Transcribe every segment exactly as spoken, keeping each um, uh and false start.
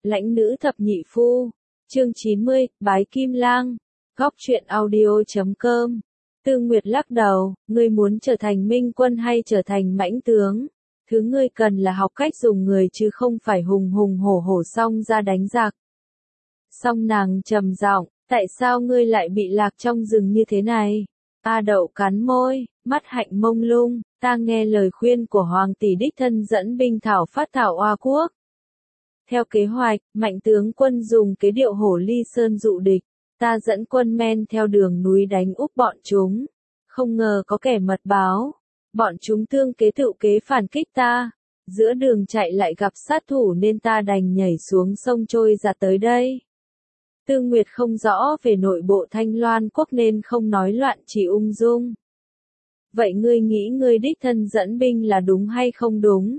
Lãnh nữ thập nhị phu. Chương chín mươi, Bái Kim Lang. Góc truyện audio chấm com. Tư Nguyệt lắc đầu, ngươi muốn trở thành minh quân hay trở thành mãnh tướng? Thứ ngươi cần là học cách dùng người chứ không phải hùng hùng hổ hổ xông ra đánh giặc. Song nàng trầm giọng, tại sao ngươi lại bị lạc trong rừng như thế này? A Đậu cắn môi, mắt hạnh mông lung, ta nghe lời khuyên của hoàng tỷ đích thân dẫn binh thảo phát thảo Oa quốc. Theo kế hoạch, mạnh tướng quân dùng kế điệu hổ ly sơn dụ địch, ta dẫn quân men theo đường núi đánh úp bọn chúng. Không ngờ có kẻ mật báo, bọn chúng tương kế tự kế phản kích ta. Giữa đường chạy lại gặp sát thủ nên ta đành nhảy xuống sông trôi ra tới đây. Tư Nguyệt không rõ về nội bộ Thanh Loan quốc nên không nói loạn chỉ ung dung. Vậy ngươi nghĩ ngươi đích thân dẫn binh là đúng hay không đúng?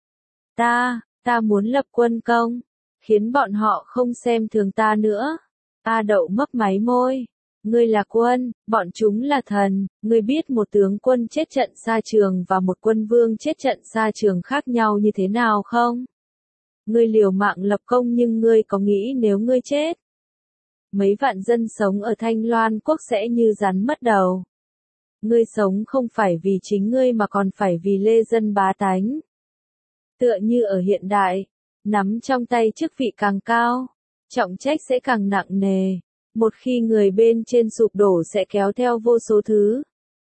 Ta, ta muốn lập quân công, khiến bọn họ không xem thường ta nữa. A Đậu mấp máy môi. Ngươi là quân, bọn chúng là thần, ngươi biết một tướng quân chết trận xa trường và một quân vương chết trận xa trường khác nhau như thế nào không? Ngươi liều mạng lập công nhưng ngươi có nghĩ nếu ngươi chết, mấy vạn dân sống ở Thanh Loan quốc sẽ như rắn mất đầu. Ngươi sống không phải vì chính ngươi mà còn phải vì lê dân bá tánh. Tựa như ở hiện đại, nắm trong tay chức vị càng cao, trọng trách sẽ càng nặng nề. Một khi người bên trên sụp đổ sẽ kéo theo vô số thứ.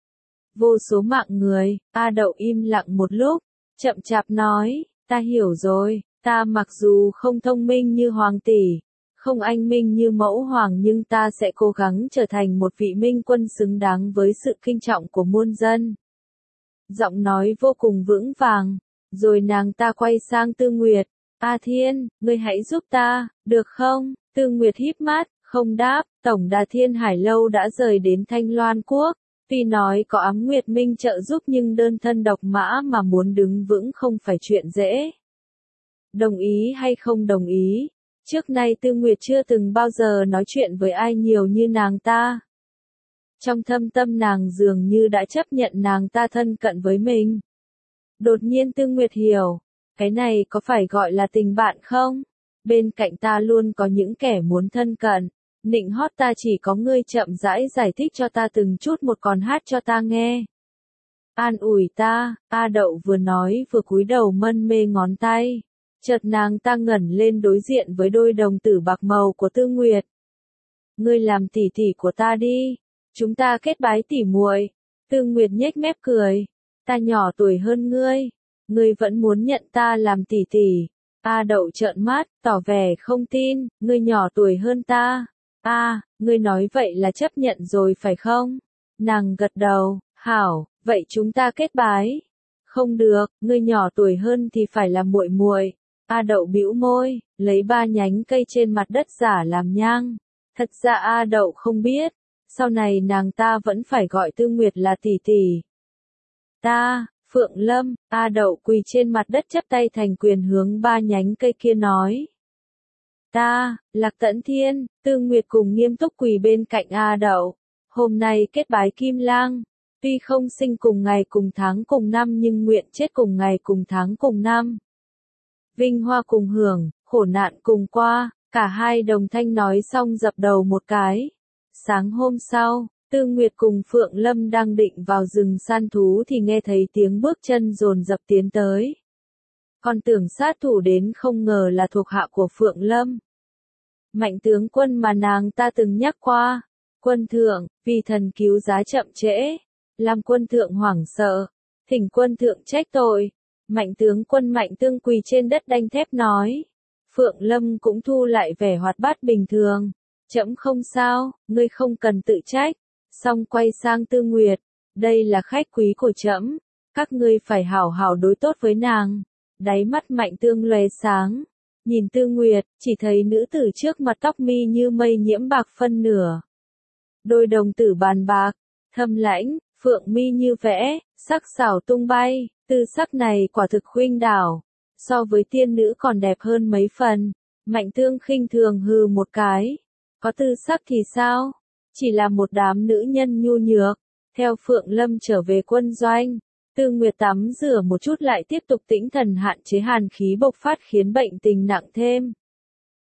Vô số mạng người. A Đậu im lặng một lúc, chậm chạp nói, ta hiểu rồi, ta mặc dù không thông minh như hoàng tỷ, không anh minh như mẫu hoàng nhưng ta sẽ cố gắng trở thành một vị minh quân xứng đáng với sự kính trọng của muôn dân. Giọng nói vô cùng vững vàng, rồi nàng ta quay sang Tư Nguyệt, A Thiên, ngươi hãy giúp ta, được không? Tư Nguyệt híp mắt, không đáp, Tổng đà Thiên Hải Lâu đã rời đến Thanh Loan quốc, tuy nói có Ám Nguyệt Minh trợ giúp nhưng đơn thân độc mã mà muốn đứng vững không phải chuyện dễ. Đồng ý hay không đồng ý? Trước nay Tư Nguyệt chưa từng bao giờ nói chuyện với ai nhiều như nàng ta. Trong thâm tâm nàng dường như đã chấp nhận nàng ta thân cận với mình. Đột nhiên Tư Nguyệt hiểu, cái này có phải gọi là tình bạn không? Bên cạnh ta luôn có những kẻ muốn thân cận, nịnh hót ta chỉ có ngươi chậm rãi giải thích cho ta từng chút một còn hát cho ta nghe. An ủi ta, A Đậu vừa nói vừa cúi đầu mân mê ngón tay. Chợt nàng ta ngẩng lên đối diện với đôi đồng tử bạc màu của Tư Nguyệt. Ngươi làm tỷ tỷ của ta đi, chúng ta kết bái tỷ muội. Tư Nguyệt nhếch mép cười, ta nhỏ tuổi hơn ngươi, ngươi vẫn muốn nhận ta làm tỷ tỷ. A Đậu trợn mắt, tỏ vẻ không tin, ngươi nhỏ tuổi hơn ta. A, à, ngươi nói vậy là chấp nhận rồi phải không? Nàng gật đầu, hảo, vậy chúng ta kết bái. Không được, ngươi nhỏ tuổi hơn thì phải là muội muội. A Đậu bĩu môi, lấy ba nhánh cây trên mặt đất giả làm nhang. Thật ra A Đậu không biết, sau này nàng ta vẫn phải gọi Tư Nguyệt là tỷ tỷ. Ta, Phượng Lâm, A Đậu quỳ trên mặt đất chắp tay thành quyền hướng ba nhánh cây kia nói. Ta, Lạc Tẫn Thiên, Tư Nguyệt cùng nghiêm túc quỳ bên cạnh A Đậu. Hôm nay kết bái Kim Lang, tuy không sinh cùng ngày cùng tháng cùng năm nhưng nguyện chết cùng ngày cùng tháng cùng năm. Vinh hoa cùng hưởng, khổ nạn cùng qua, cả hai đồng thanh nói xong dập đầu một cái. Sáng hôm sau, Tư Nguyệt cùng Phượng Lâm đang định vào rừng săn thú thì nghe thấy tiếng bước chân dồn dập tiến tới. Còn tưởng sát thủ đến không ngờ là thuộc hạ của Phượng Lâm. Mạnh tướng quân mà nàng ta từng nhắc qua. Quân thượng, vì thần cứu giá chậm trễ, làm quân thượng hoảng sợ, thỉnh quân thượng trách tội. Mạnh tướng quân Mạnh Tương quỳ trên đất đanh thép nói. Phượng Lâm cũng thu lại vẻ hoạt bát bình thường. Trẫm không sao, ngươi không cần tự trách. Xong quay sang Tư Nguyệt, đây là khách quý của trẫm, các ngươi phải hảo hảo đối tốt với nàng. Đáy mắt Mạnh Tương lóe sáng, nhìn Tư Nguyệt, chỉ thấy nữ tử trước mặt tóc mi như mây nhiễm bạc phân nửa. Đôi đồng tử bàn bạc, thâm lãnh, phượng mi như vẽ, sắc sảo tung bay, tư sắc này quả thực khuynh đảo. So với tiên nữ còn đẹp hơn mấy phần. Mạnh Tương khinh thường hừ một cái. Có tư sắc thì sao? Chỉ là một đám nữ nhân nhu nhược. Theo Phượng Lâm trở về quân doanh, Tư Nguyệt tắm rửa một chút lại tiếp tục tĩnh thần hạn chế hàn khí bộc phát khiến bệnh tình nặng thêm.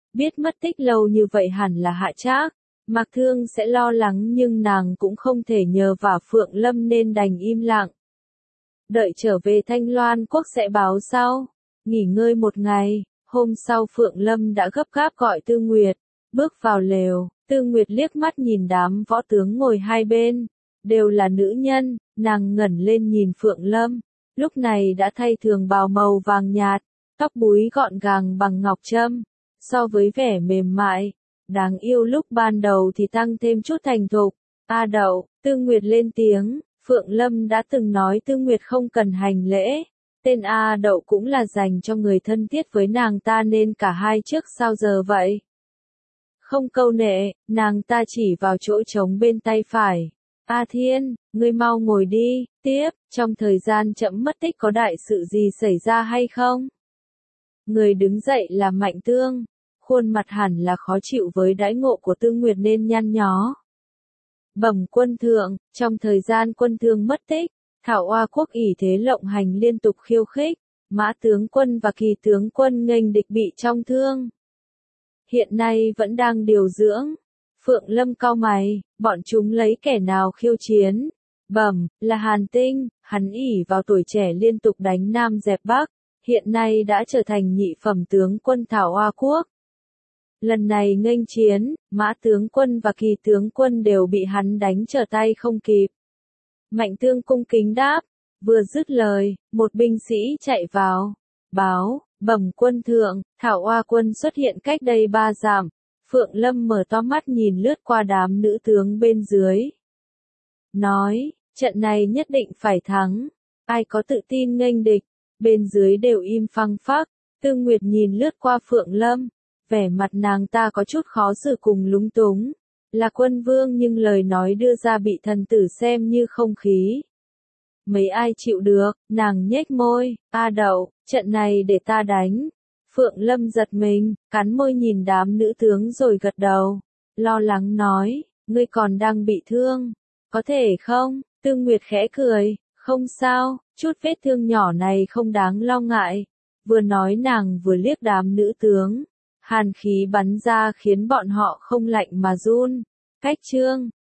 biết mất tích lâu như vậy hẳn là Hạ Trác. Mạc Thương sẽ lo lắng nhưng nàng cũng không thể nhờ vả Phượng Lâm nên đành im lặng. Đợi trở về Thanh Loan Quốc sẽ báo sau. Nghỉ ngơi một ngày, hôm sau Phượng Lâm đã gấp gáp gọi Tư Nguyệt, bước vào lều. Tư Nguyệt liếc mắt nhìn đám võ tướng ngồi hai bên, đều là nữ nhân, nàng ngẩng lên nhìn Phượng Lâm, lúc này đã thay thường bào màu vàng nhạt, tóc búi gọn gàng bằng ngọc trâm, so với vẻ mềm mại, đáng yêu lúc ban đầu thì tăng thêm chút thành thục. A Đậu, Tư Nguyệt lên tiếng, Phượng Lâm đã từng nói Tư Nguyệt không cần hành lễ, tên A Đậu cũng là dành cho người thân thiết với nàng ta nên cả hai trước sau giờ vậy. Không câu nệ, nàng ta chỉ vào chỗ trống bên tay phải. A Thiên, ngươi mau ngồi đi, tiếp, trong thời gian chậm mất tích có đại sự gì xảy ra hay không? Người đứng dậy là Mạnh Tương, khuôn mặt hẳn là khó chịu với đãi ngộ của Tư Nguyệt nên nhăn nhó. Bẩm quân thượng, trong thời gian quân thương mất tích, Thảo Hoa quốc ỷ thế lộng hành liên tục khiêu khích, Mã tướng quân và Kỳ tướng quân nghênh địch bị trọng thương. Hiện nay vẫn đang điều dưỡng. Phượng Lâm cau mày, bọn chúng lấy kẻ nào khiêu chiến? Bẩm, là Hàn Tinh, hắn ỷ vào tuổi trẻ liên tục đánh Nam dẹp Bắc, hiện nay đã trở thành nhị phẩm tướng quân Thảo Hoa quốc. Lần này nghênh chiến, Mã tướng quân và Kỳ tướng quân đều bị hắn đánh trở tay không kịp. Mạnh Tương cung kính đáp, vừa dứt lời, một binh sĩ chạy vào, báo, bẩm quân thượng, Thảo Hoa quân xuất hiện cách đây ba dặm. Phượng Lâm mở to mắt nhìn lướt qua đám nữ tướng bên dưới. Nói, trận này nhất định phải thắng, ai có tự tin nghênh địch, bên dưới đều im phăng phắc. Tư Nguyệt nhìn lướt qua Phượng Lâm, vẻ mặt nàng ta có chút khó xử cùng lúng túng. Là quân vương nhưng lời nói đưa ra bị thần tử xem như không khí. Mấy ai chịu được, nàng nhếch môi, A Đậu, trận này để ta đánh. Phượng Lâm giật mình, cắn môi nhìn đám nữ tướng rồi gật đầu, lo lắng nói, ngươi còn đang bị thương, có thể không? Tư Nguyệt khẽ cười, không sao, chút vết thương nhỏ này không đáng lo ngại. Vừa nói nàng vừa liếc đám nữ tướng, hàn khí bắn ra khiến bọn họ không lạnh mà run. Cách chương